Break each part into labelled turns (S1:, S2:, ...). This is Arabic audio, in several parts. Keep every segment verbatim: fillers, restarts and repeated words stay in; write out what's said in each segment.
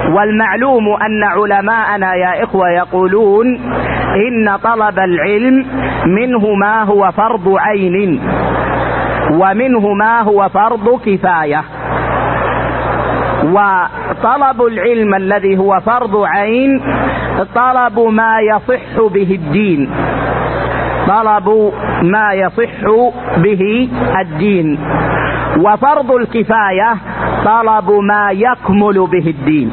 S1: والمعلوم أن علماءنا يا إخوة يقولون إن طلب العلم منه ما هو فرض عين ومنه ما هو فرض كفاية. وطلب العلم الذي هو فرض عين طلب ما يصح به الدين، طلب ما يصح به الدين. وفرض الكفاية طلب ما يكمل به الدين.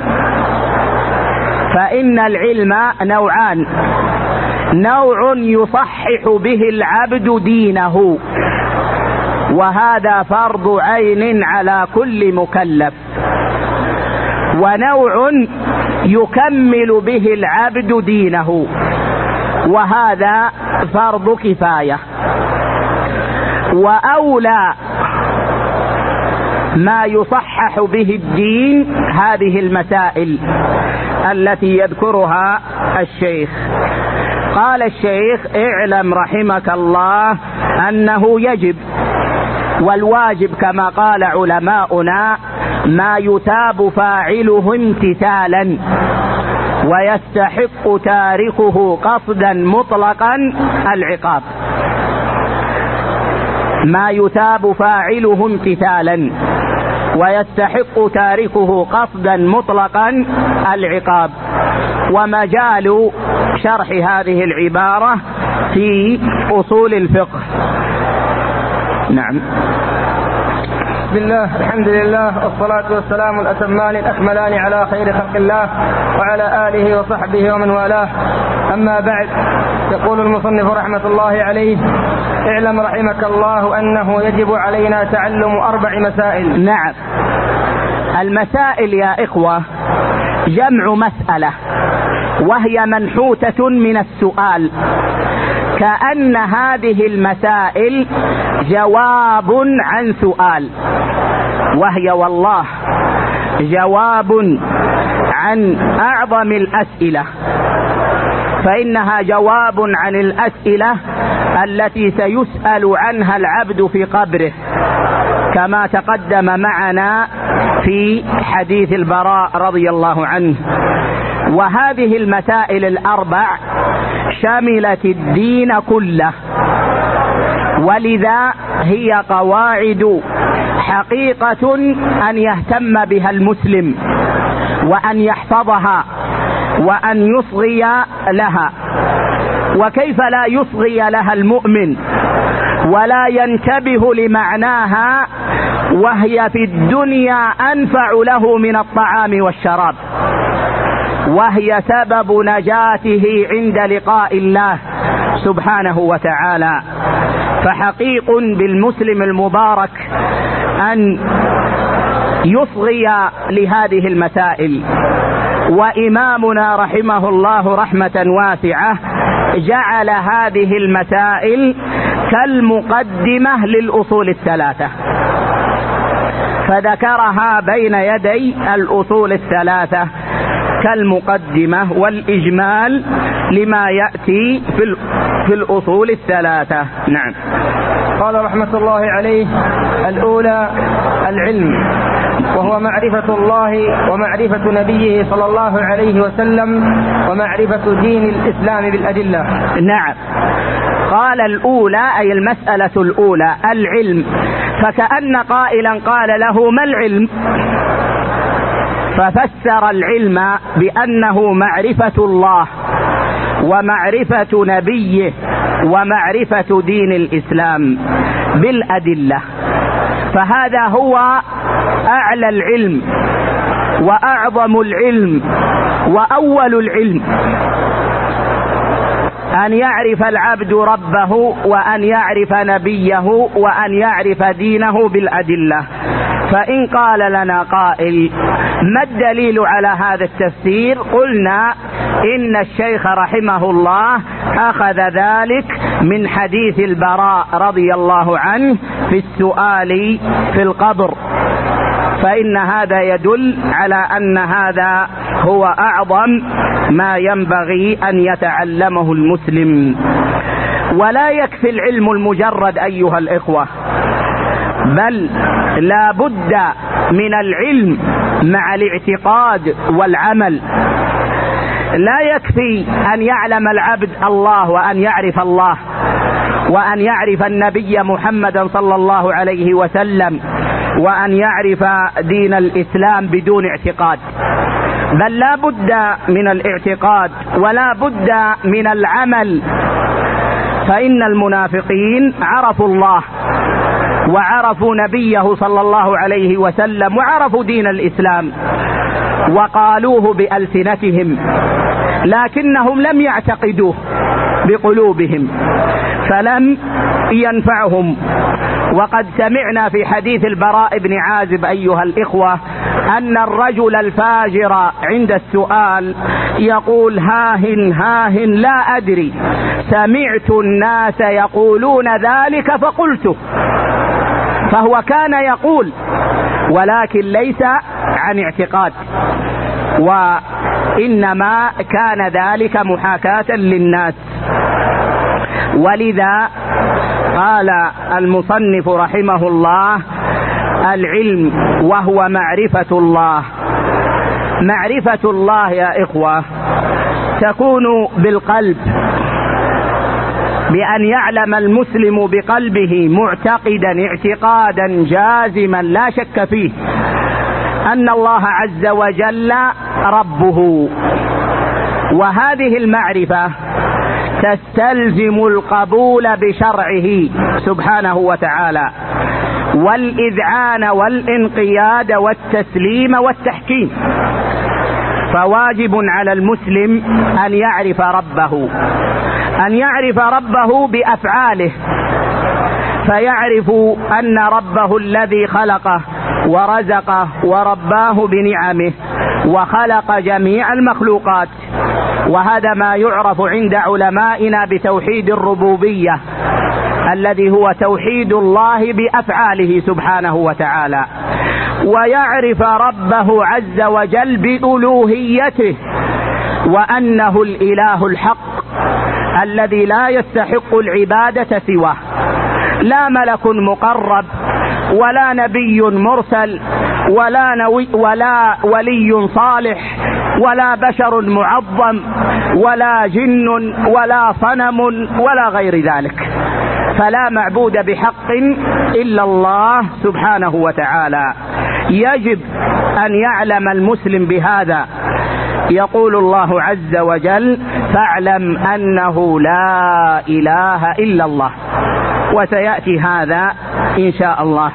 S1: فإن العلم نوعان: نوع يصحح به العبد دينه، وهذا فرض عين على كل مكلف، ونوع يكمل به العبد دينه، وهذا فرض كفاية. وأولى ما يصحح به الدين هذه المسائل التي يذكرها الشيخ. قال الشيخ: اعلم رحمك الله أنه يجب، والواجب كما قال علماؤنا ما يتاب فاعله امتثالا ويستحق تاركه قصدا مطلقا العقاب. ما يتاب فاعله امتثالا ويستحق تاركه قصدا مطلقا العقاب. ومجال شرح هذه العبارة في أصول الفقه. نعم.
S2: بسم الله، الحمد لله، والصلاة والسلام الأتمان الأكملان على خير خلق الله وعلى آله وصحبه ومن والاه. أما بعد، يقول المصنف رحمة الله عليه: اعلم رحمك الله أنه يجب علينا تعلم أربع مسائل.
S1: نعم. المسائل يا إخوة جمع مسألة، وهي منحوتة من السؤال، كأن هذه المسائل جواب عن سؤال، وهي والله جواب عن أعظم الأسئلة، فإنها جواب عن الأسئلة التي سيسأل عنها العبد في قبره، كما تقدم معنا في حديث البراء رضي الله عنه. وهذه المسائل الأربع شملت الدين كله، ولذا هي قواعد حقيقة أن يهتم بها المسلم وأن يحفظها وأن يصغي لها. وكيف لا يصغي لها المؤمن ولا ينتبه لمعناها وهي في الدنيا أنفع له من الطعام والشراب، وهي سبب نجاته عند لقاء الله سبحانه وتعالى. فحقيق بالمسلم المبارك أن يصغي لهذه المسائل. وإمامنا رحمه الله رحمة واسعة جعل هذه المسائل كالمقدمة للأصول الثلاثة، فذكرها بين يدي الأصول الثلاثة كالمقدمة والإجمال لما يأتي في في الأصول الثلاثة. نعم.
S2: قال رحمة الله عليه: الأولى العلم، وهو معرفة الله ومعرفة نبيه صلى الله عليه وسلم ومعرفة دين الإسلام بالأدلة.
S1: نعم. قال الأولى أي المسألة الأولى العلم، فكأن قائلا قال له: ما العلم؟ ففسر العلم بأنه معرفة الله ومعرفة نبيه ومعرفة دين الإسلام بالأدلة. فهذا هو أعلى العلم وأعظم العلم وأول العلم، أن يعرف العبد ربه وأن يعرف نبيه وأن يعرف دينه بالأدلة. فإن قال لنا قائل: ما الدليل على هذا التفسير؟ قلنا إن الشيخ رحمه الله أخذ ذلك من حديث البراء رضي الله عنه في السؤال في القبر، فإن هذا يدل على أن هذا هو أعظم ما ينبغي أن يتعلمه المسلم. ولا يكفي العلم المجرد أيها الإخوة، بل لا بد من العلم مع الاعتقاد والعمل. لا يكفي أن يعلم العبد الله وأن يعرف الله وأن يعرف النبي محمدا صلى الله عليه وسلم وأن يعرف دين الإسلام بدون اعتقاد، بل لا بد من الاعتقاد ولا بد من العمل. فإن المنافقين عرفوا الله وعرفوا نبيه صلى الله عليه وسلم وعرفوا دين الإسلام وقالوه بألسنتهم، لكنهم لم يعتقدوه بقلوبهم فلم ينفعهم. وقد سمعنا في حديث البراء بن عازب أيها الإخوة أن الرجل الفاجر عند السؤال يقول هاهن هاهن لا أدري، سمعت الناس يقولون ذلك فقلته. فهو كان يقول ولكن ليس عن اعتقاد، وإنما كان ذلك محاكاة للناس. ولذا قال المصنف رحمه الله العلم وهو معرفة الله. معرفة الله يا إخوة تكون بالقلب، بأن يعلم المسلم بقلبه معتقدا اعتقادا جازما لا شك فيه أن الله عز وجل ربه. وهذه المعرفة تستلزم القبول بشرعه سبحانه وتعالى والإذعان والانقياد والتسليم والتحكيم. فواجب على المسلم أن يعرف ربه، أن يعرف ربه بأفعاله، فيعرف أن ربه الذي خلقه ورزقه ورباه بنعمه وخلق جميع المخلوقات. وهذا ما يعرف عند علمائنا بتوحيد الربوبية، الذي هو توحيد الله بأفعاله سبحانه وتعالى. ويعرف ربه عز وجل بألوهيته، وأنه الإله الحق الذي لا يستحق العبادة سواه، لا ملك مقرب ولا نبي مرسل ولا, نوي ولا ولي صالح ولا بشر معظم ولا جن ولا صنم ولا غير ذلك. فلا معبود بحق إلا الله سبحانه وتعالى. يجب أن يعلم المسلم بهذا. يقول الله عز وجل فاعلم أنه لا إله إلا الله، وسيأتي هذا إن شاء الله.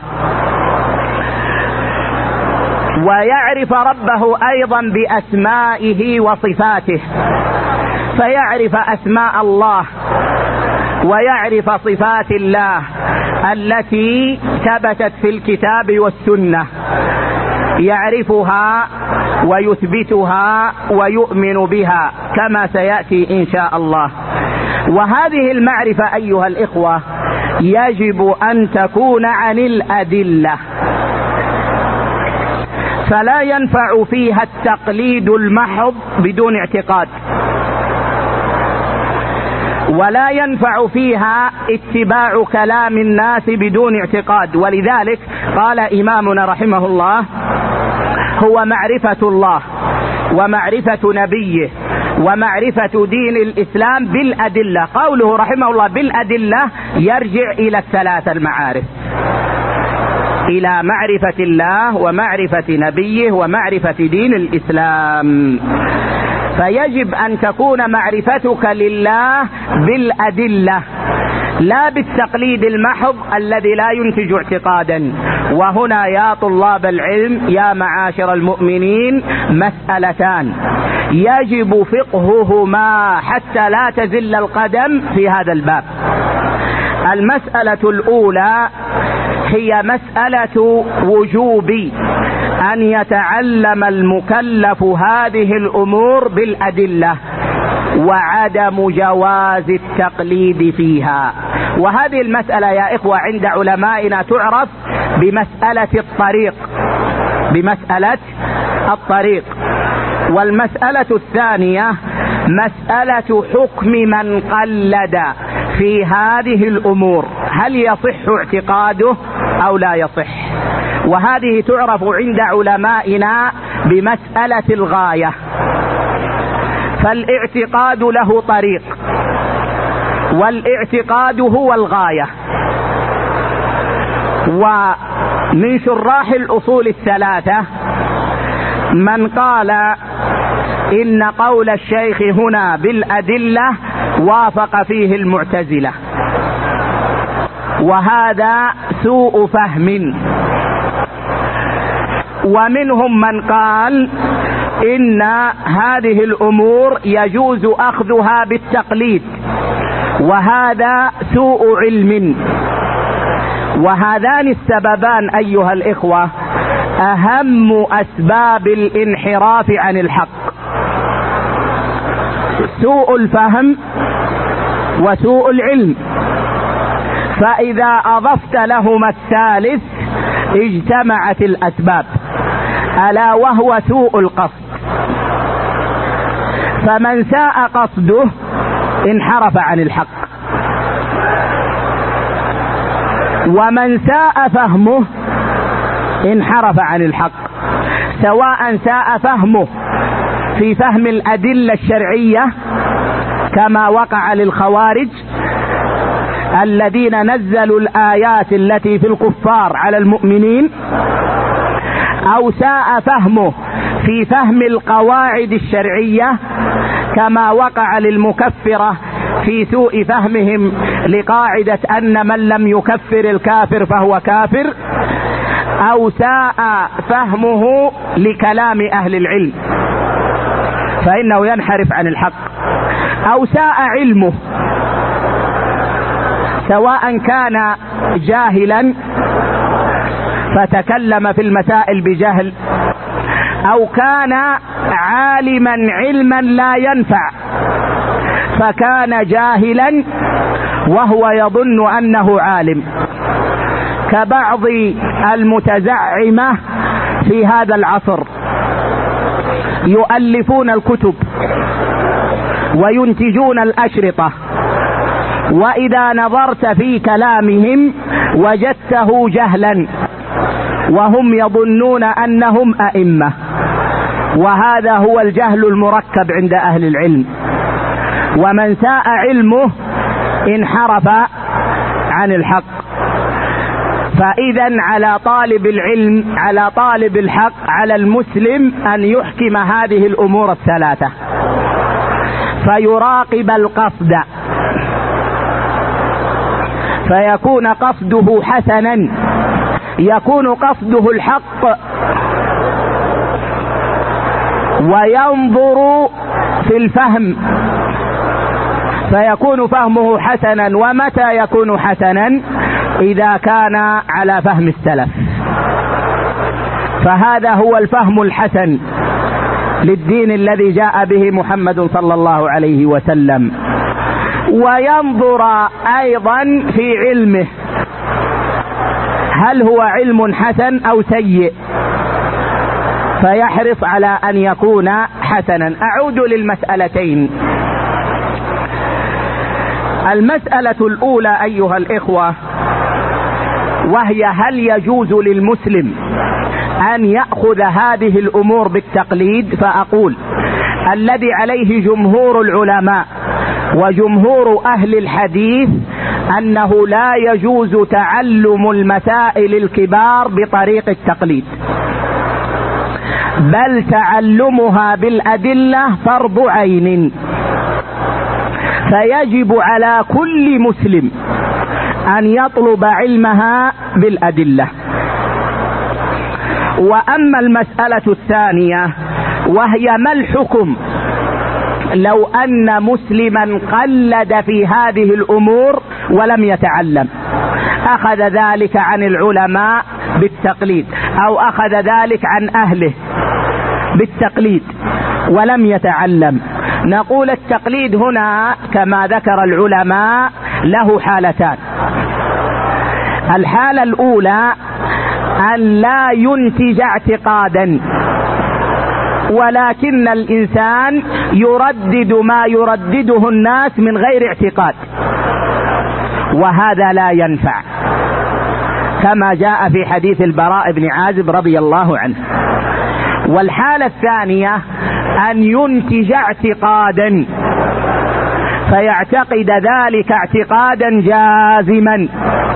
S1: ويعرف ربه أيضا بأسمائه وصفاته، فيعرف أسماء الله ويعرف صفات الله التي ثبتت في الكتاب والسنة، يعرفها ويثبتها ويؤمن بها كما سيأتي إن شاء الله. وهذه المعرفة أيها الإخوة يجب أن تكون عن الأدلة، فلا ينفع فيها التقليد المحض بدون اعتقاد، ولا ينفع فيها اتباع كلام الناس بدون اعتقاد. ولذلك قال إمامنا رحمه الله هو معرفة الله ومعرفة نبيه ومعرفة دين الإسلام بالأدلة. قوله رحمه الله بالأدلة يرجع إلى الثلاث المعارف، إلى معرفة الله ومعرفة نبيه ومعرفة دين الإسلام. فيجب أن تكون معرفتك لله بالأدلة لا بالتقليد المحض الذي لا ينتج اعتقادا. وهنا يا طلاب العلم يا معاشر المؤمنين مسألتان يجب فقههما حتى لا تزل القدم في هذا الباب. المسألة الأولى هي مسألة وجوب أن يتعلم المكلف هذه الأمور بالأدلة وعدم جواز التقليد فيها. وهذه المسألة يا إخوة عند علمائنا تعرف بمسألة الطريق، بمسألة الطريق. والمسألة الثانية مسألة حكم من قلد في هذه الأمور. هل يصح اعتقاده أو لا يصح. وهذه تعرف عند علمائنا بمسألة الغاية. فالاعتقاد له طريق، والاعتقاد هو الغاية. ومن شراح الأصول الثلاثة من قال إن قول الشيخ هنا بالأدلة وافق فيه المعتزلة، وهذا سوء فهم. ومنهم من قال إن هذه الأمور يجوز أخذها بالتقليد، وهذا سوء علم. وهذان السببان أيها الإخوة أهم أسباب الانحراف عن الحق، سوء الفهم وسوء العلم. فإذا أضفت لهما الثالث اجتمعت الأسباب، ألا وهو سوء القصد. فمن ساء قصده انحرف عن الحق، ومن ساء فهمه انحرف عن الحق، سواء ساء فهمه في فهم الأدلة الشرعية كما وقع للخوارج الذين نزلوا الآيات التي في الكفار على المؤمنين، أو ساء فهمه في فهم القواعد الشرعية كما وقع للمكفرة في سوء فهمهم لقاعدة أن من لم يكفر الكافر فهو كافر، أو ساء فهمه لكلام أهل العلم فإنه ينحرف عن الحق، أو ساء علمه سواء كان جاهلا فتكلم في المسائل بجهل، أو كان عالما علما لا ينفع فكان جاهلا وهو يظن أنه عالم، كبعض المتزعمة في هذا العصر يؤلفون الكتب وينتجون الأشرطة، وإذا نظرت في كلامهم وجدته جهلا وهم يظنون أنهم أئمة، وهذا هو الجهل المركب عند أهل العلم. ومن ساء علمه انحرف عن الحق. فإذا على طالب العلم، على طالب الحق، على المسلم أن يحكم هذه الأمور الثلاثة، فيراقب القصد، فيكون قصده حسنا، يكون قصده الحق، وينظر في الفهم فيكون فهمه حسنا. ومتى يكون حسنا؟ إذا كان على فهم السلف، فهذا هو الفهم الحسن للدين الذي جاء به محمد صلى الله عليه وسلم. وينظر أيضا في علمه، هل هو علم حسن أو سيء، فيحرص على أن يكون حسنا. أعود للمسألتين. المسألة الأولى أيها الإخوة وهي هل يجوز للمسلم أن يأخذ هذه الأمور بالتقليد؟ فأقول الذي عليه جمهور العلماء وجمهور أهل الحديث أنه لا يجوز تعلم المسائل الكبار بطريق التقليد، بل تعلمها بالأدلة فرض عين، فيجب على كل مسلم أن يطلب علمها بالأدلة. وأما المسألة الثانية وهي ما الحكم لو أن مسلما قلد في هذه الأمور ولم يتعلم، أخذ ذلك عن العلماء بالتقليد، أو أخذ ذلك عن أهله بالتقليد ولم يتعلم؟ نقول التقليد هنا كما ذكر العلماء له حالتان. الحالة الأولى أن لا ينتج اعتقادا، ولكن الإنسان يردد ما يردده الناس من غير اعتقاد، وهذا لا ينفع، كما جاء في حديث البراء بن عازب رضي الله عنه. والحالة الثانية أن ينتج اعتقادا فيعتقد ذلك اعتقادا جازما،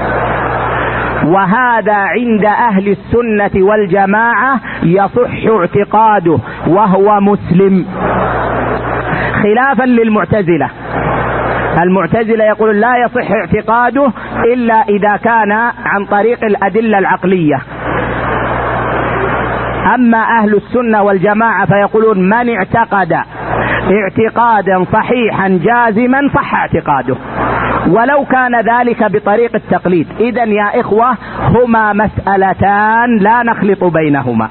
S1: وهذا عند أهل السنة والجماعة يصح اعتقاده وهو مسلم، خلافا للمعتزلة. المعتزلة يقول لا يصح اعتقاده إلا إذا كان عن طريق الأدلة العقلية. أما أهل السنة والجماعة فيقولون من اعتقد اعتقادا صحيحا جازما صح اعتقاده ولو كان ذلك بطريق التقليد. إذن يا إخوة هما مسألتان لا نخلط بينهما،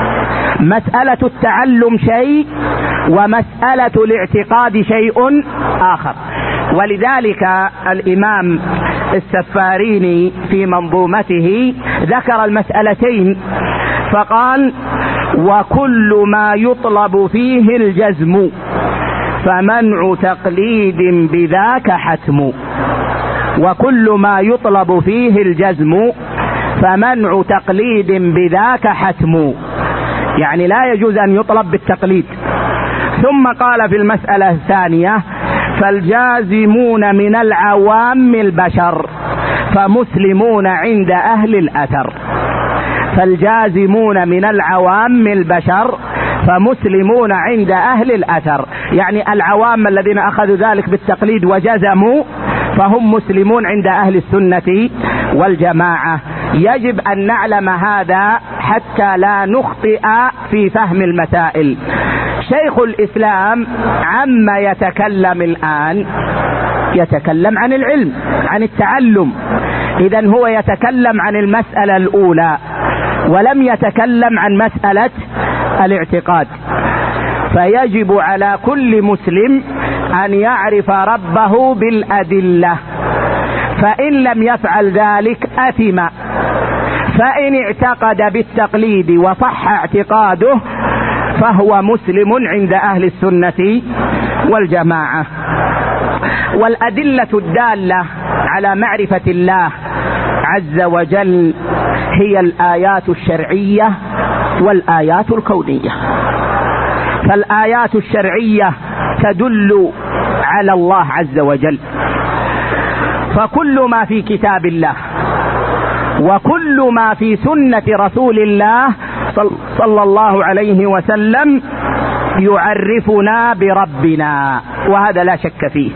S1: مسألة التعلم شيء ومسألة الاعتقاد شيء آخر. ولذلك الإمام السفاريني في منظومته ذكر المسألتين فقال: وكل ما يطلب فيه الجزم فمنع تقليد بذاك حتم. وكل ما يطلب فيه الجزم فمنع تقليد بذاك حتم، يعني لا يجوز أن يطلب بالتقليد. ثم قال في المسألة الثانية: فالجازمون من العوام البشر فمسلمون عند أهل الأثر. فالجازمون من العوام البشر فمسلمون عند أهل الأثر، يعني العوام الذين أخذوا ذلك بالتقليد وجزموا فهم مسلمون عند أهل السنة والجماعة. يجب أن نعلم هذا حتى لا نخطئ في فهم المسائل. شيخ الإسلام عما يتكلم الآن يتكلم عن العلم، عن التعلم، إذن هو يتكلم عن المسألة الأولى ولم يتكلم عن مسألة الاعتقاد. فيجب على كل مسلم أن يعرف ربه بالأدلة، فإن لم يفعل ذلك أثم. فإن اعتقد بالتقليد وصح اعتقاده فهو مسلم عند أهل السنة والجماعة. والأدلة الدالة على معرفة الله عز وجل هي الآيات الشرعية والآيات الكونية. فالآيات الشرعية تدل على الله عز وجل، فكل ما في كتاب الله وكل ما في سنة رسول الله صلى الله عليه وسلم يعرفنا بربنا، وهذا لا شك فيه.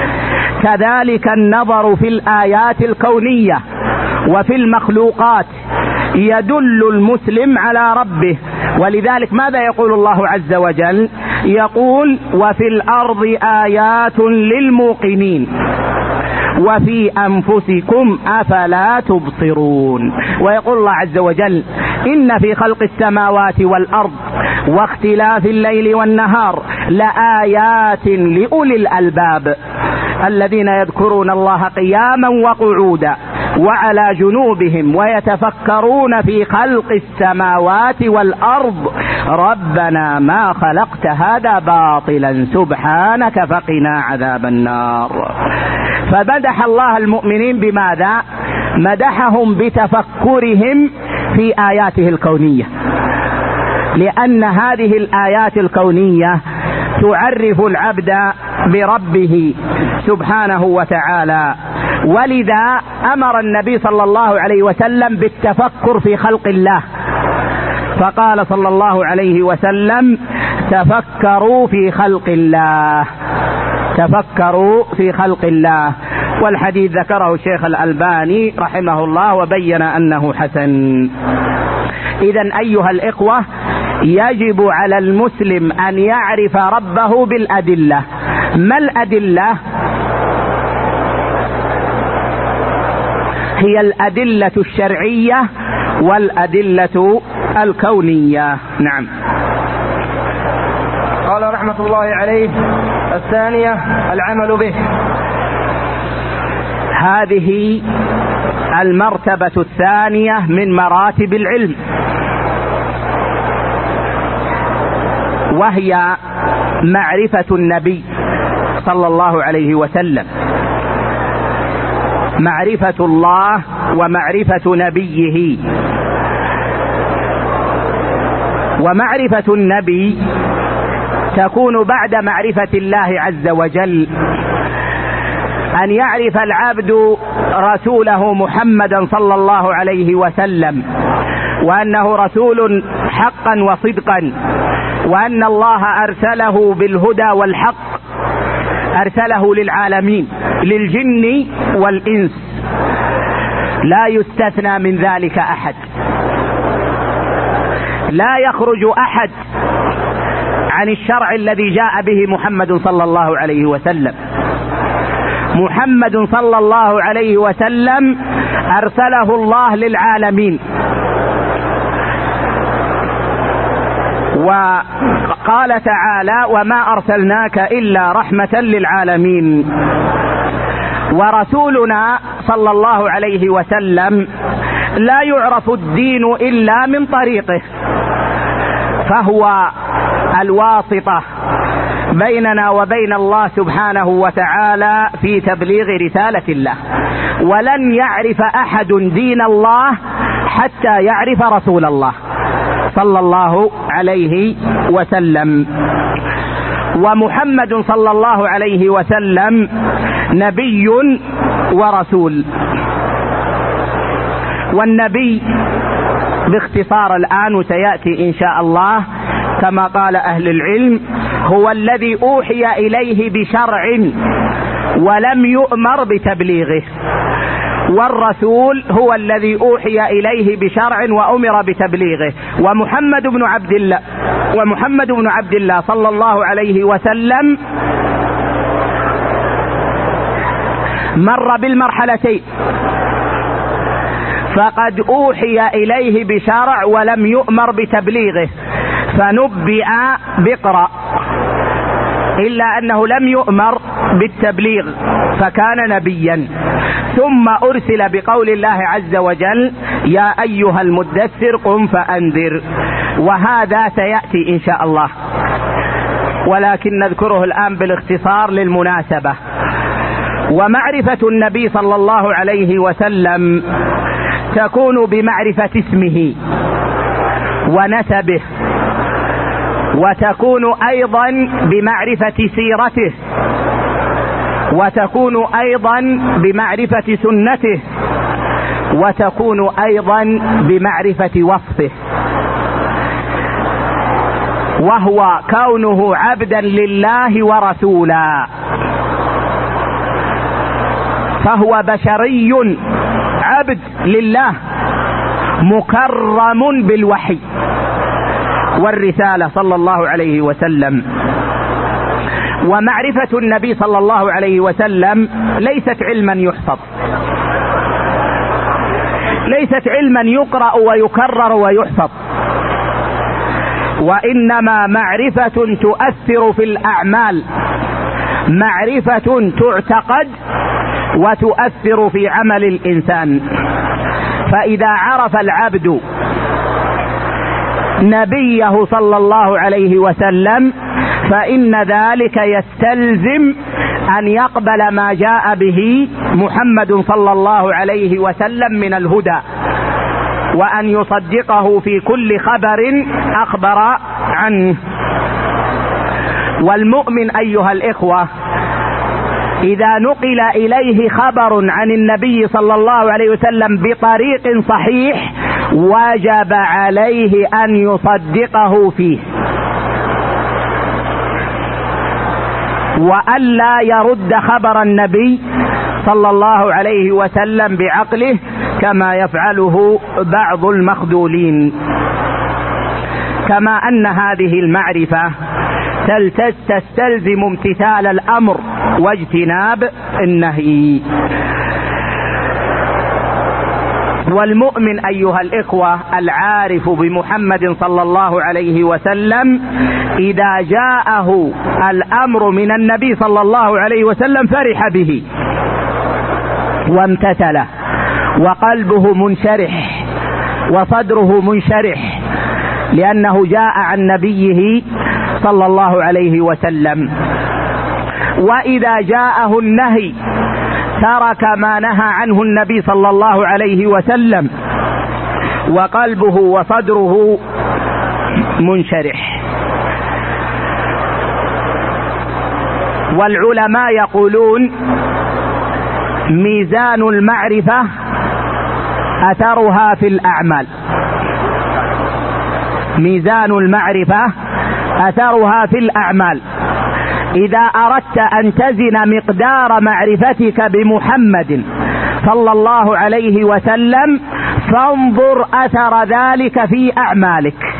S1: كذلك النظر في الآيات الكونية وفي المخلوقات يدل المسلم على ربه. ولذلك ماذا يقول الله عز وجل؟ يقول: وفي الأرض آيات للموقنين وفي أنفسكم أفلا تبصرون. ويقول الله عز وجل: إن في خلق السماوات والأرض واختلاف الليل والنهار لآيات لأولي الألباب الذين يذكرون الله قياما وقعودا وعلى جنوبهم ويتفكرون في خلق السماوات والأرض ربنا ما خلقت هذا باطلا سبحانك فقنا عذاب النار. فمدح الله المؤمنين بماذا؟ مدحهم بتفكرهم في آياته الكونية، لأن هذه الآيات الكونية تعرف العبد بربه سبحانه وتعالى. ولذا أمر النبي صلى الله عليه وسلم بالتفكر في خلق الله، فقال صلى الله عليه وسلم: تفكروا في خلق الله، تفكروا في خلق الله. والحديث ذكره الشيخ الألباني رحمه الله وبين أنه حسن. إذن أيها الإخوة يجب على المسلم أن يعرف ربه بالأدلة. ما الأدلة؟ هي الأدلة الشرعية والأدلة الكونية. نعم.
S2: قال رحمة الله عليه: الثانية العمل به.
S1: هذه المرتبة الثانية من مراتب العلم، وهي معرفة النبي صلى الله عليه وسلم معرفة الله ومعرفة نبيه. ومعرفة النبي تكون بعد معرفة الله عز وجل، أن يعرف العبد رسوله محمدا صلى الله عليه وسلم، وأنه رسول حقا وصدقا، وأن الله أرسله بالهدى والحق، أرسله للعالمين للجن والإنس، لا يستثنى من ذلك أحد، لا يخرج أحد عن الشرع الذي جاء به محمد صلى الله عليه وسلم. محمد صلى الله عليه وسلم أرسله الله للعالمين، وقال تعالى: وما أرسلناك إلا رحمة للعالمين. ورسولنا صلى الله عليه وسلم لا يعرف الدين إلا من طريقه، فهو الواسطة بيننا وبين الله سبحانه وتعالى في تبليغ رسالة الله. ولن يعرف أحد دين الله حتى يعرف رسول الله صلى الله عليه وسلم. ومحمد صلى الله عليه وسلم نبي ورسول. والنبي باختصار الآن وسيأتي إن شاء الله كما قال أهل العلم هو الذي أوحي إليه بشرع ولم يؤمر بتبليغه، والرسول هو الذي أوحي إليه بشرع وأمر بتبليغه. ومحمد بن عبد الله ومحمد بن عبد الله صلى الله عليه وسلم مر بالمرحلتين، فقد أوحي إليه بشرع ولم يؤمر بتبليغه، فنبئ بقرأ، إلا أنه لم يؤمر بالتبليغ فكان نبيا. ثم أرسل بقول الله عز وجل: يا أيها المدثر قم فأنذر. وهذا سيأتي إن شاء الله، ولكن نذكره الآن بالاختصار للمناسبة. ومعرفة النبي صلى الله عليه وسلم تكون بمعرفة اسمه ونسبه، وتكون أيضا بمعرفة سيرته، وتكون أيضا بمعرفة سنته، وتكون أيضا بمعرفة وصفه، وهو كونه عبدا لله ورسولا، فهو بشري عبد لله مكرم بالوحي والرسالة صلى الله عليه وسلم. ومعرفة النبي صلى الله عليه وسلم ليست علما يحفظ، ليست علما يقرأ ويكرر ويحفظ، وإنما معرفة تؤثر في الأعمال، معرفة تعتقد وتؤثر في عمل الإنسان. فإذا عرف العبد نبيه صلى الله عليه وسلم فإن ذلك يستلزم أن يقبل ما جاء به محمد صلى الله عليه وسلم من الهدى، وأن يصدقه في كل خبر أخبر عنه. والمؤمن أيها الإخوة إذا نقل إليه خبر عن النبي صلى الله عليه وسلم بطريق صحيح وجب عليه أن يصدقه فيه، وألا يرد خبر النبي صلى الله عليه وسلم بعقله كما يفعله بعض المخذولين. كما أن هذه المعرفة تستلزم امتثال الأمر واجتناب النهي. والمؤمن أيها الإخوة العارف بمحمد صلى الله عليه وسلم إذا جاءه الأمر من النبي صلى الله عليه وسلم فرح به وامتثله، وقلبه منشرح وصدره منشرح، لأنه جاء عن نبيه صلى الله عليه وسلم. وإذا جاءه النهي ترك ما نهى عنه النبي صلى الله عليه وسلم وقلبه وصدره منشرح. والعلماء يقولون ميزان المعرفة أثرها في الأعمال. ميزان المعرفة أثرها في الأعمال. إذا أردت أن تزن مقدار معرفتك بمحمد صلى الله عليه وسلم فانظر أثر ذلك في أعمالك،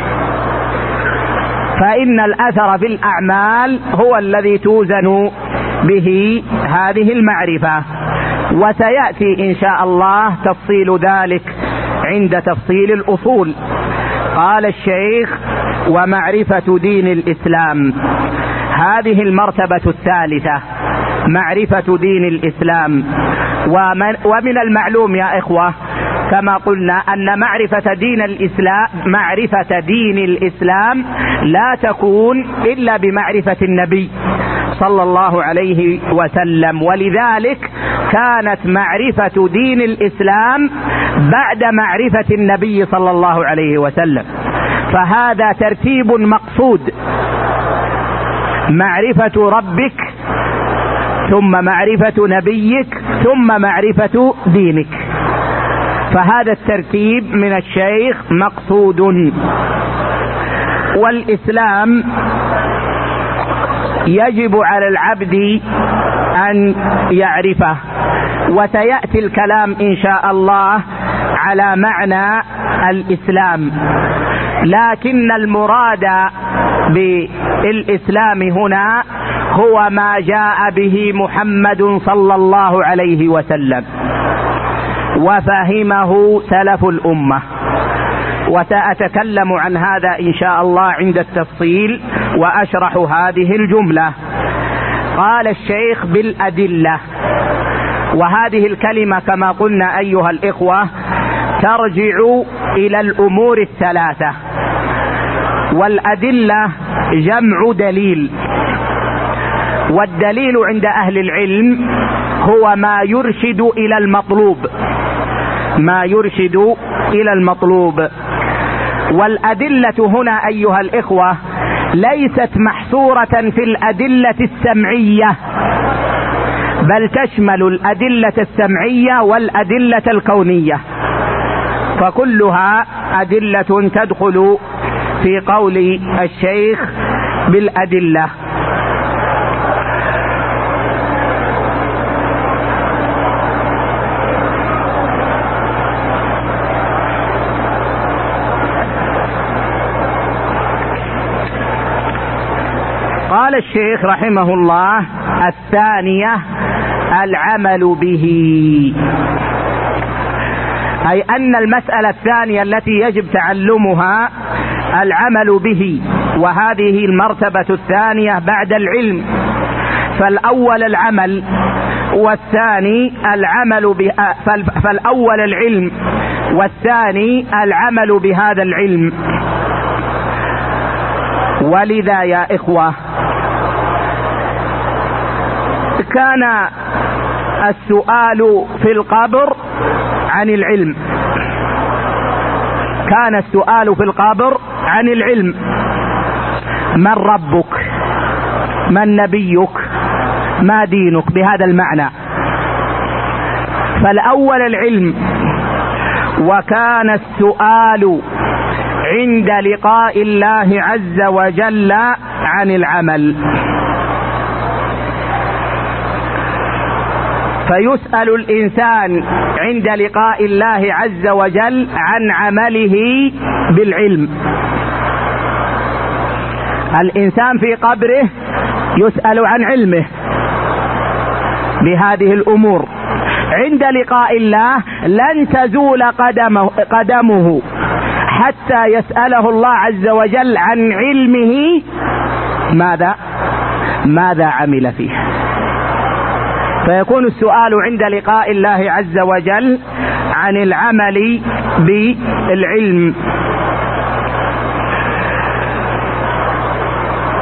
S1: فإن الأثر في الأعمال هو الذي توزن به هذه المعرفة. وسيأتي إن شاء الله تفصيل ذلك عند تفصيل الأصول. قال الشيخ: ومعرفة دين الإسلام. هذه المرتبة الثالثة، معرفة دين الإسلام. ومن, ومن المعلوم يا إخوة كما قلنا أن معرفة دين الإسلام معرفة دين الإسلام لا تكون إلا بمعرفة النبي صلى الله عليه وسلم، ولذلك كانت معرفة دين الإسلام بعد معرفة النبي صلى الله عليه وسلم، فهذا ترتيب مقصود: معرفة ربك ثم معرفة نبيك ثم معرفة دينك، فهذا الترتيب من الشيخ مقصود. والإسلام يجب على العبد أن يعرفه، وسيأتي الكلام إن شاء الله على معنى الإسلام، لكن المراد بالإسلام هنا هو ما جاء به محمد صلى الله عليه وسلم وفهمه سلف الأمة، وسأتكلم عن هذا إن شاء الله عند التفصيل وأشرح هذه الجملة. قال الشيخ: بالأدلة. وهذه الكلمة كما قلنا أيها الإخوة ترجع إلى الأمور الثلاثة، والأدلة جمع دليل، والدليل عند أهل العلم هو ما يرشد إلى المطلوب، ما يرشد إلى المطلوب. والأدلة هنا أيها الإخوة ليست محصورة في الأدلة السمعية، بل تشمل الأدلة السمعية والأدلة الكونية، فكلها أدلة تدخل في قول الشيخ بالأدلة. قال الشيخ رحمه الله: الثانية العمل به، أي أن المسألة الثانية التي يجب تعلمها العمل به، وهذه المرتبة الثانية بعد العلم، فالأول العمل والثاني العمل به، فالأول العلم والثاني العمل بهذا العلم. ولذا يا إخوة كان السؤال في القبر عن العلم، كان السؤال في القبر عن العلم: من ربك؟ من نبيك؟ ما دينك؟ بهذا المعنى. فالأول العلم، وكان السؤال عند لقاء الله عز وجل عن العمل، فيسأل الإنسان عند لقاء الله عز وجل عن عمله بالعلم. الإنسان في قبره يسأل عن علمه بهذه الأمور، عند لقاء الله لن تزول قدمه, قدمه حتى يسأله الله عز وجل عن علمه ماذا ماذا عمل فيه. فيكون السؤال عند لقاء الله عز وجل عن العمل بالعلم.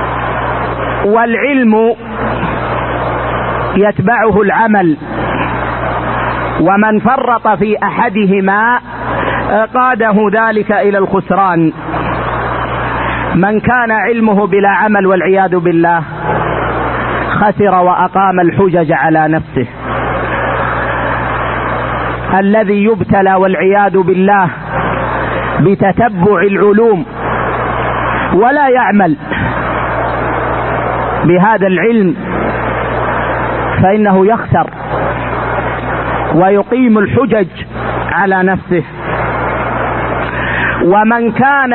S1: والعلم يتبعه العمل، ومن فرط في أحدهما قاده ذلك إلى الخسران. من كان علمه بلا عمل والعياذ بالله خسر وأقام الحجج على نفسه. الذي يبتلى والعياذ بالله بتتبع العلوم ولا يعمل بهذا العلم فإنه يخسر ويقيم الحجج على نفسه. ومن كان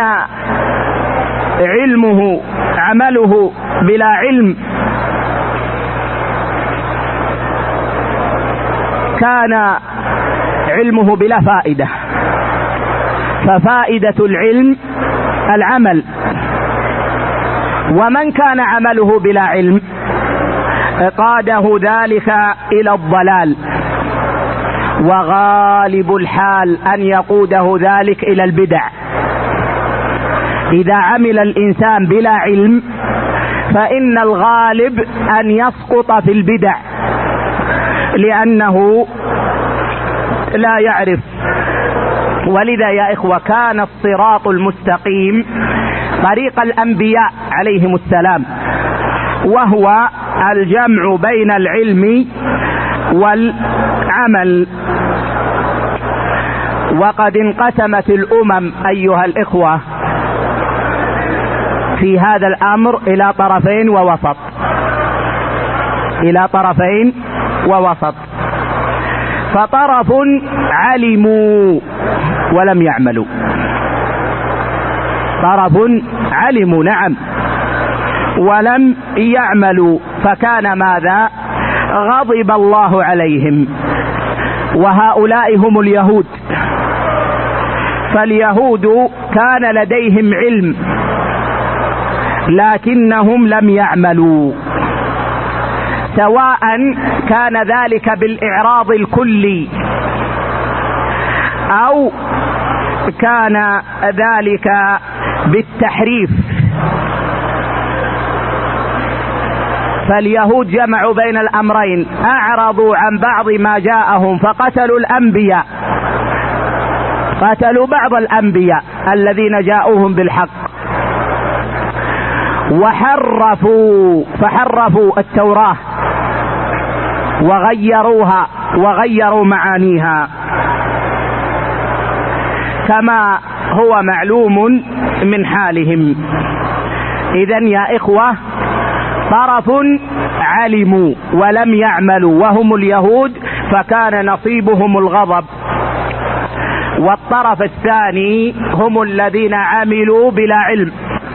S1: علمه عمله بلا علم كان علمه بلا فائدة، ففائدة العلم العمل. ومن كان عمله بلا علم قاده ذلك إلى الضلال، وغالب الحال أن يقوده ذلك إلى البدع. إذا عمل الإنسان بلا علم فإن الغالب أن يسقط في البدع، لأنه لا يعرف. ولذا يا إخوة كان الصراط المستقيم طريق الأنبياء عليهم السلام، وهو الجمع بين العلم والعمل. وقد انقسمت الأمم أيها الإخوة في هذا الأمر إلى طرفين ووسط، إلى طرفين ووسط. فطرف علموا ولم يعملوا، طرف علموا نعم ولم يعملوا، فكان ماذا؟ غضب الله عليهم. وهؤلاء هم اليهود. فاليهود كان لديهم علم لكنهم لم يعملوا، سواء كان ذلك بالإعراض الكلي أو كان ذلك بالتحريف. فاليهود جمعوا بين الأمرين، أعرضوا عن بعض ما جاءهم فقتلوا الأنبياء، قتلوا بعض الأنبياء الذين جاءوهم بالحق، وحرفوا فحرفوا التوراة وغيروها وغيروا معانيها، كما هو معلوم من حالهم. إذن يا إخوة طرف علموا ولم يعملوا وهم اليهود، فكان نصيبهم الغضب. والطرف الثاني هم الذين عملوا بلا علم،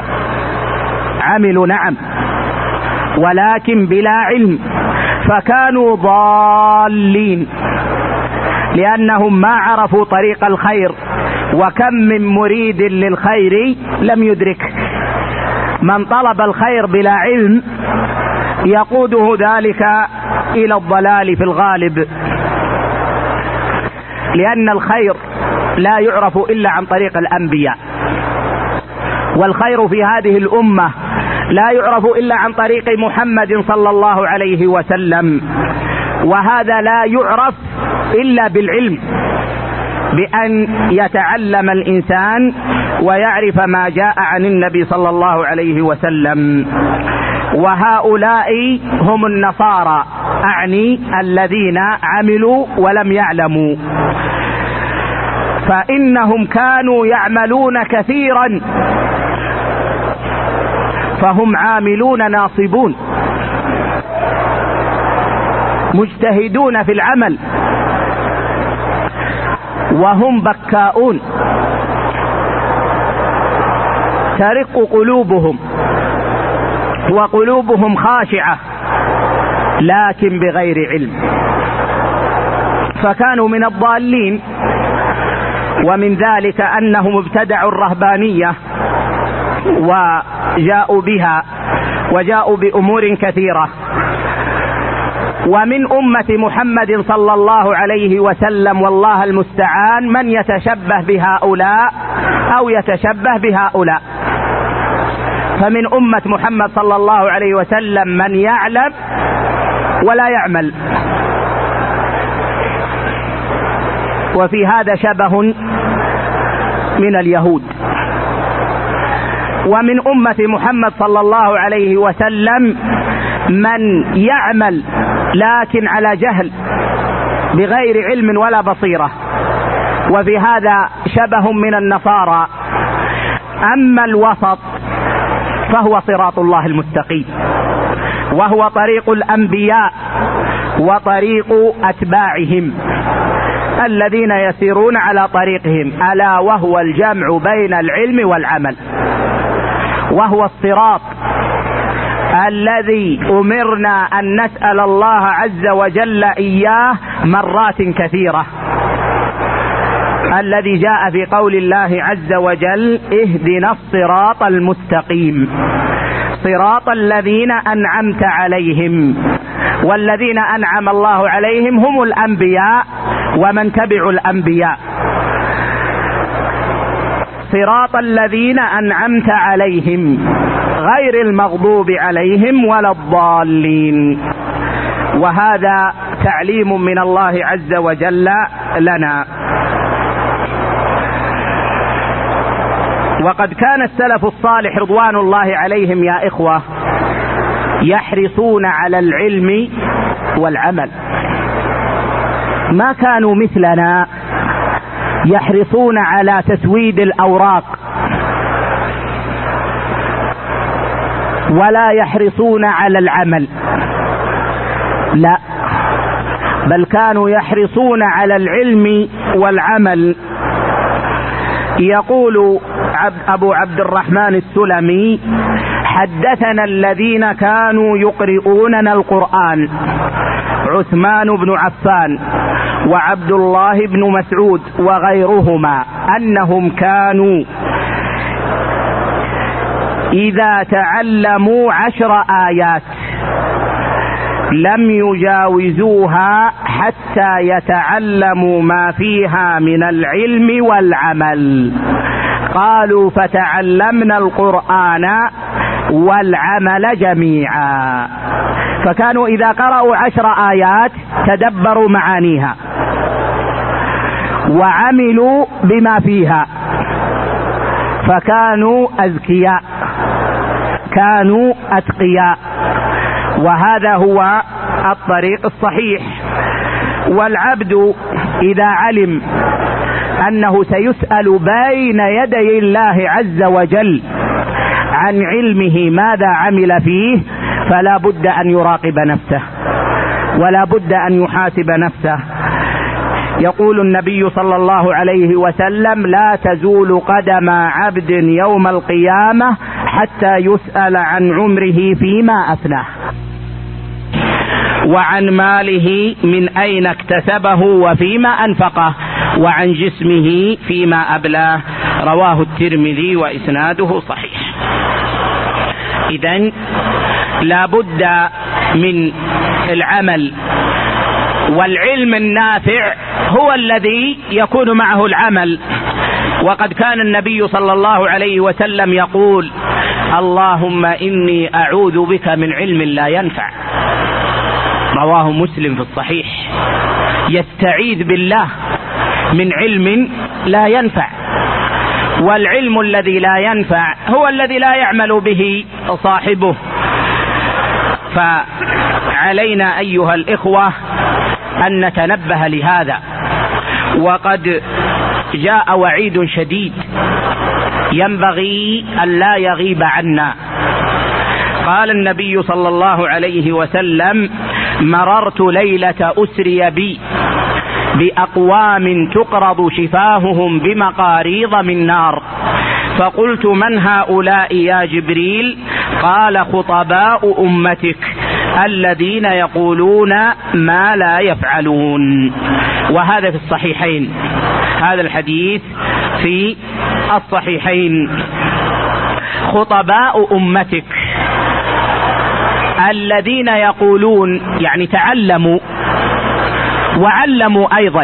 S1: عملوا نعم ولكن بلا علم، فكانوا ضالين لأنهم ما عرفوا طريق الخير. وكم من مريد للخير لم يدرك. من طلب الخير بلا علم يقوده ذلك إلى الضلال في الغالب، لأن الخير لا يعرف إلا عن طريق الأنبياء، والخير في هذه الأمة لا يعرف إلا عن طريق محمد صلى الله عليه وسلم. وهذا لا يعرف إلا بالعلم، بأن يتعلم الإنسان ويعرف ما جاء عن النبي صلى الله عليه وسلم. وهؤلاء هم النصارى، أعني الذين عملوا ولم يعلموا، فإنهم كانوا يعملون كثيرا فهم عاملون ناصبون مجتهدون في العمل، وهم بكاؤون ترق قلوبهم وقلوبهم خاشعة لكن بغير علم، فكانوا من الضالين. ومن ذلك أنهم ابتدعوا الرهبانية وجاءوا بها وجاءوا بأمور كثيرة. ومن أمة محمد صلى الله عليه وسلم والله المستعان من يتشبه بهؤلاء أو يتشبه بهؤلاء. فمن أمة محمد صلى الله عليه وسلم من يعلم ولا يعمل، وفي هذا شبه من اليهود ومن أمة محمد صلى الله عليه وسلم من يعمل لكن على جهل بغير علم ولا بصيرة، وفي هذا شبه من النصارى. أما الوسط فهو صراط الله المستقيم، وهو طريق الأنبياء وطريق أتباعهم الذين يسيرون على طريقهم، ألا وهو الجمع بين العلم والعمل، وهو الصراط الذي أمرنا أن نسأل الله عز وجل إياه مرات كثيرة، الذي جاء في قول الله عز وجل: اهدنا الصراط المستقيم صراط الذين أنعمت عليهم. والذين أنعم الله عليهم هم الأنبياء ومن تبعوا الأنبياء. صراط الذين أنعمت عليهم غير المغضوب عليهم ولا الضالين. وهذا تعليم من الله عز وجل لنا. وقد كان السلف الصالح رضوان الله عليهم يا إخوة يحرصون على العلم والعمل، ما كانوا مثلنا يحرصون على تسويد الأوراق ولا يحرصون على العمل، لا، بل كانوا يحرصون على العلم والعمل. يقول أبو عبد الرحمن السلمي: حدثنا الذين كانوا يقرؤوننا القرآن عثمان بن عفان وعبد الله بن مسعود وغيرهما أنهم كانوا إذا تعلموا عشر آيات لم يجاوزوها حتى يتعلموا ما فيها من العلم والعمل. قالوا: فتعلمنا القرآن والعمل جميعا. فكانوا إذا قرأوا عشر آيات تدبروا معانيها وعملوا بما فيها، فكانوا أذكياء، كانوا أتقياء. وهذا هو الطريق الصحيح. والعبد إذا علم أنه سيسأل بين يدي الله عز وجل عن علمه ماذا عمل فيه، فلا بد أن يراقب نفسه ولا بد أن يحاسب نفسه. يقول النبي صلى الله عليه وسلم: لا تزول قدم عبد يوم القيامة حتى يسأل عن عمره فيما أفناه، وعن ماله من أين اكتسبه وفيما أنفقه، وعن جسمه فيما أبلاه. رواه الترمذي وإسناده صحيح. إذن لا بد من العمل، والعلم النافع هو الذي يكون معه العمل. وقد كان النبي صلى الله عليه وسلم يقول: اللهم إني أعوذ بك من علم لا ينفع. رواه مسلم في الصحيح. يستعيذ بالله من علم لا ينفع، والعلم الذي لا ينفع هو الذي لا يعمل به صاحبه. فعلينا أيها الإخوة أن نتنبه لهذا. وقد جاء وعيد شديد ينبغي أن لا يغيب عنا. قال النبي صلى الله عليه وسلم: مررت ليلة أسري بي بأقوام تقرض شفاههم بمقاريض من نار، فقلت: من هؤلاء يا جبريل؟ قال: خطباء أمتك الذين يقولون ما لا يفعلون. وهذا في الصحيحين، هذا الحديث في الصحيحين. خطباء أمتك الذين يقولون، يعني تعلموا وعلموا أيضا،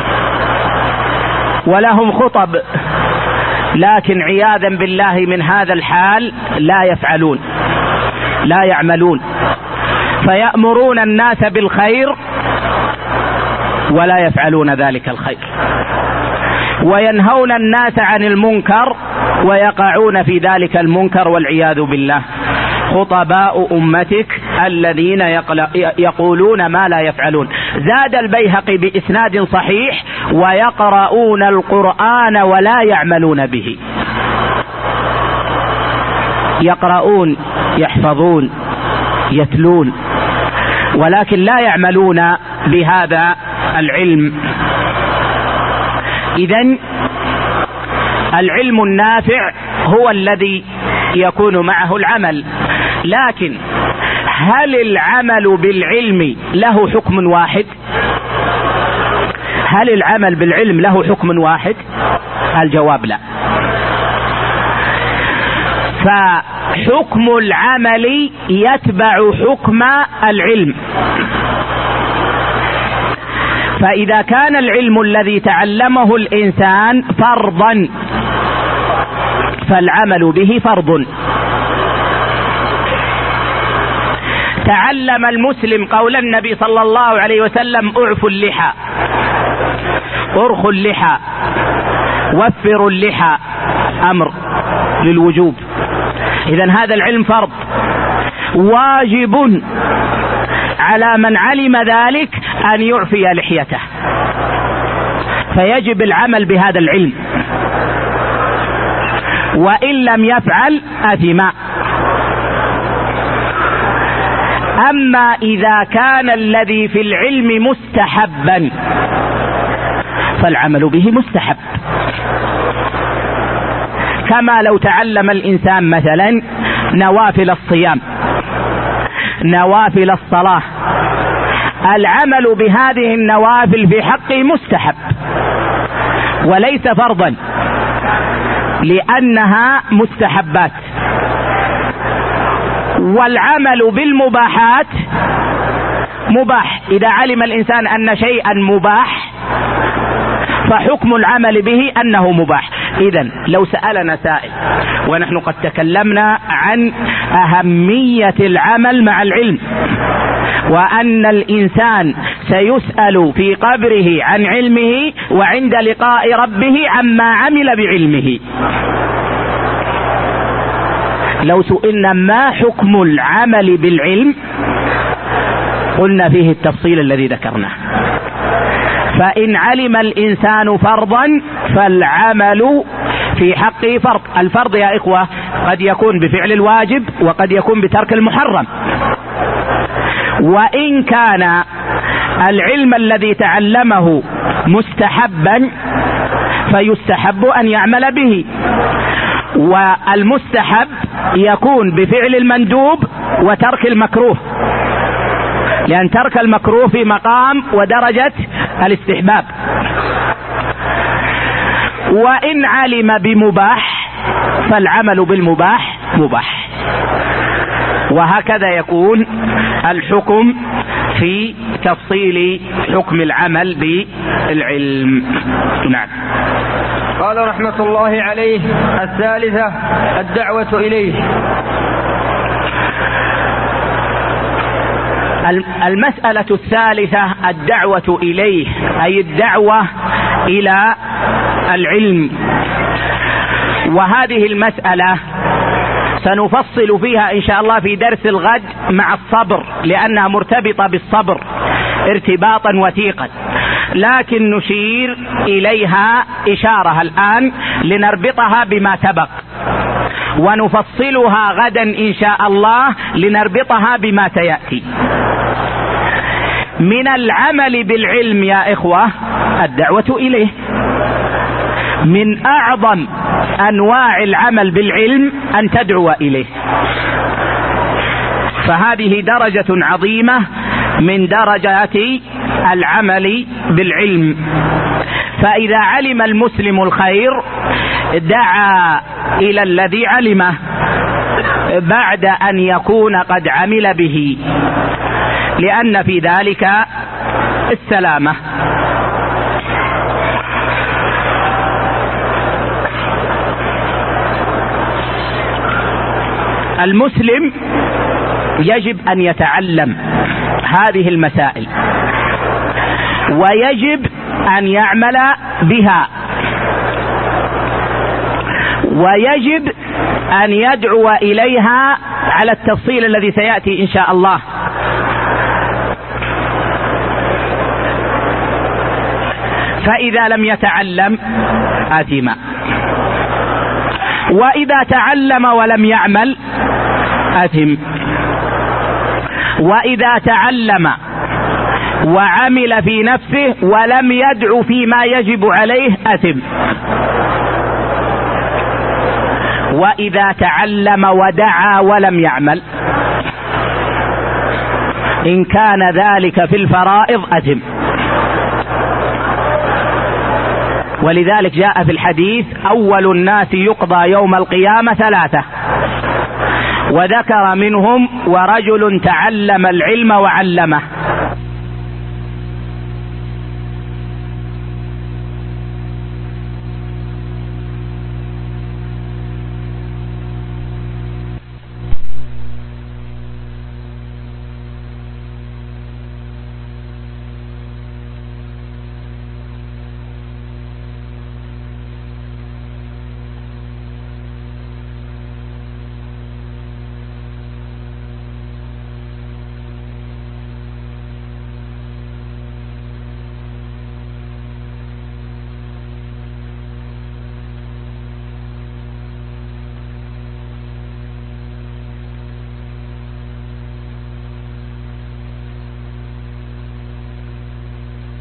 S1: ولهم خطب، لكن عياذا بالله من هذا الحال لا يفعلون، لا يعملون، فيأمرون الناس بالخير ولا يفعلون ذلك الخير، وينهون الناس عن المنكر ويقعون في ذلك المنكر والعياذ بالله. خطباء أمتك الذين يقولون ما لا يفعلون. زاد البيهقي بإسناد صحيح: ويقرؤون القرآن ولا يعملون به. يقرؤون، يحفظون، يتلون، ولكن لا يعملون بهذا العلم. إذن العلم النافع هو الذي يكون معه العمل، لكن هل العمل بالعلم له حكم واحد؟ هل العمل بالعلم له حكم واحد؟ الجواب لا. فحكم العمل يتبع حكم العلم. فإذا كان العلم الذي تعلمه الإنسان فرضا فالعمل به فرض. تعلم المسلم قول النبي صلى الله عليه وسلم: اعفوا اللحى، ارخوا اللحى، وفروا اللحى، أمر للوجوب. إذن هذا العلم فرض واجب على من علم ذلك أن يعفي لحيته، فيجب العمل بهذا العلم، وإن لم يفعل أثم. أما إذا كان الذي في العلم مستحبا فالعمل به مستحب، كما لو تعلم الإنسان مثلا نوافل الصيام، نوافل الصلاة، العمل بهذه النوافل في حقه مستحب وليس فرضا، لأنها مستحبات. والعمل بالمباحات مباح. إذا علم الإنسان أن شيئا مباح فحكم العمل به أنه مباح. إذن لو سألنا سائل، ونحن قد تكلمنا عن أهمية العمل مع العلم، وأن الإنسان سيسأل في قبره عن علمه وعند لقاء ربه عما عمل بعلمه. لو سئلنا ما حكم العمل بالعلم قلنا فيه التفصيل الذي ذكرناه. فإن علم الإنسان فرضا فالعمل في حقه فرض. الفرض يا إخوة قد يكون بفعل الواجب وقد يكون بترك المحرم. وإن كان العلم الذي تعلمه مستحبا فيستحب أن يعمل به، والمستحب يكون بفعل المندوب وترك المكروه، لأن ترك المكروه في مقام ودرجة الاستحباب. وإن علم بمباح فالعمل بالمباح مباح. وهكذا يكون الحكم في تفصيل حكم العمل بالعلم. نعم.
S2: قال رحمة الله عليه: الثالثة الدعوة إليه.
S1: المسألة الثالثة الدعوة إليه، أي الدعوة إلى العلم. وهذه المسألة سنفصل فيها إن شاء الله في درس الغد مع الصبر، لأنها مرتبطة بالصبر ارتباطا وثيقا، لكن نشير إليها إشارة الآن لنربطها بما سبق، ونفصلها غدا إن شاء الله لنربطها بما سيأتي. من العمل بالعلم يا إخوة الدعوة إليه. من أعظم أنواع العمل بالعلم أن تدعو إليه، فهذه درجة عظيمة من درجات العمل بالعلم. فإذا علم المسلم الخير دعا إلى الذي علمه بعد أن يكون قد عمل به، لأن في ذلك السلامة. المسلم يجب أن يتعلم هذه المسائل، ويجب أن يعمل بها، ويجب أن يدعو إليها على التفصيل الذي سيأتي إن شاء الله. فإذا لم يتعلم آثم، وإذا تعلم ولم يعمل آثم، وإذا تعلم وعمل في نفسه ولم يدع فيما يجب عليه آثم، وإذا تعلم ودعا ولم يعمل إن كان ذلك في الفرائض آثم. ولذلك جاء في الحديث: أول الناس يقضى يوم القيامة ثلاثة، وذكر منهم: ورجل تعلم العلم وعلمه،